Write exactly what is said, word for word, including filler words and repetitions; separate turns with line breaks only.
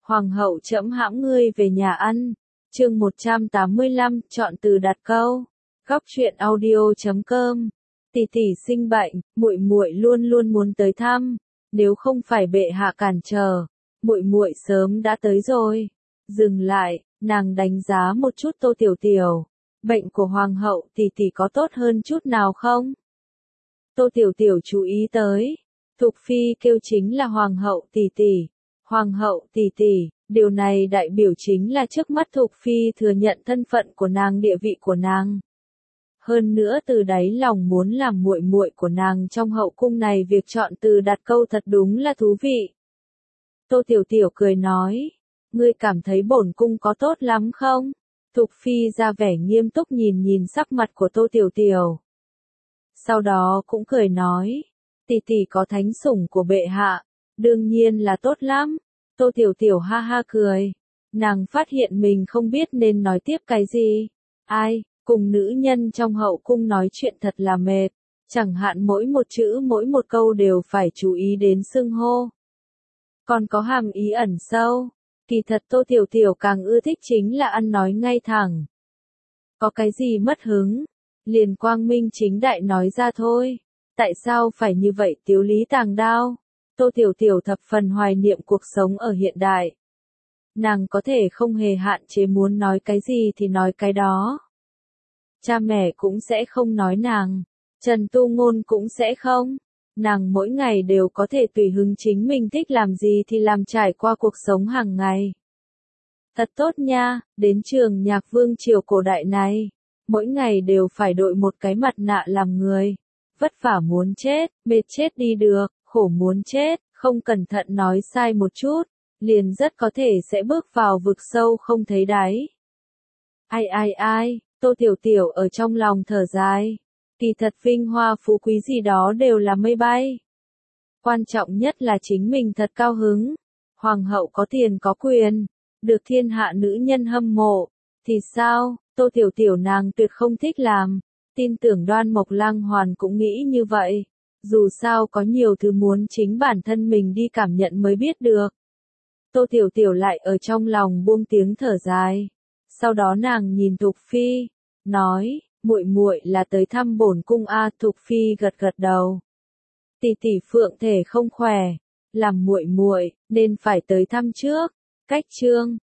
Hoàng hậu trẫm hãm ngươi về nhà ăn. Chương một trăm tám mươi lăm, chọn từ đặt câu. Góc truyện audio chấm com. Tỷ tỷ sinh bệnh, muội muội luôn luôn muốn tới thăm, nếu không phải bệ hạ cản trở, muội muội sớm đã tới rồi. Dừng lại, nàng đánh giá một chút Tô Tiểu Tiểu. Bệnh của hoàng hậu tỷ tỷ có tốt hơn chút nào không? Tô Tiểu Tiểu chú ý tới. Thục phi kêu chính là hoàng hậu tỷ tỷ. Hoàng hậu tỷ tỷ, điều này đại biểu chính là trước mắt Thục phi thừa nhận thân phận của nàng, địa vị của nàng. Hơn nữa từ đáy lòng muốn làm muội muội của nàng trong hậu cung này, việc chọn từ đặt câu thật đúng là thú vị. Tô Tiểu Tiểu cười nói, ngươi cảm thấy bổn cung có tốt lắm không? Thục phi ra vẻ nghiêm túc nhìn nhìn sắc mặt của Tô Tiểu Tiểu. Sau đó cũng cười nói, tỷ tỷ có thánh sủng của bệ hạ, đương nhiên là tốt lắm. Tô Tiểu Tiểu ha ha cười, nàng phát hiện mình không biết nên nói tiếp cái gì. Ai, cùng nữ nhân trong hậu cung nói chuyện thật là mệt, chẳng hạn mỗi một chữ mỗi một câu đều phải chú ý đến xưng hô. Còn có hàm ý ẩn sâu, kỳ thật Tô Tiểu Tiểu càng ưa thích chính là ăn nói ngay thẳng. Có cái gì mất hứng, liền quang minh chính đại nói ra thôi. Tại sao phải như vậy tiếu lý tàng đao? Tô Tiểu Tiểu thập phần hoài niệm cuộc sống ở hiện đại. Nàng có thể không hề hạn chế, muốn nói cái gì thì nói cái đó. Cha mẹ cũng sẽ không nói nàng, Trần Tu Ngôn cũng sẽ không. Nàng mỗi ngày đều có thể tùy hứng chính mình thích làm gì thì làm, trải qua cuộc sống hàng ngày. Thật tốt nha, đến trường nhạc vương triều cổ đại này, mỗi ngày đều phải đội một cái mặt nạ làm người. Vất vả muốn chết, mệt chết đi được, khổ muốn chết, không cẩn thận nói sai một chút, liền rất có thể sẽ bước vào vực sâu không thấy đáy. Ai ai ai, Tô Tiểu Tiểu ở trong lòng thở dài. Kỳ thật vinh hoa phú quý gì đó đều là mây bay. Quan trọng nhất là chính mình thật cao hứng. Hoàng hậu có tiền có quyền, được thiên hạ nữ nhân hâm mộ, thì sao, Tô Tiểu Tiểu nàng tuyệt không thích làm. Tin tưởng Đoan Mộc Lang Hoàn cũng nghĩ như vậy. Dù sao có nhiều thứ muốn chính bản thân mình đi cảm nhận mới biết được. Tô Tiểu Tiểu lại ở trong lòng buông tiếng thở dài. Sau đó nàng nhìn Thục phi, nói, muội muội là tới thăm bổn cung a? Thục phi gật gật đầu. Tỷ tỷ phượng thể không khỏe, làm muội muội nên phải tới thăm trước. Cách chương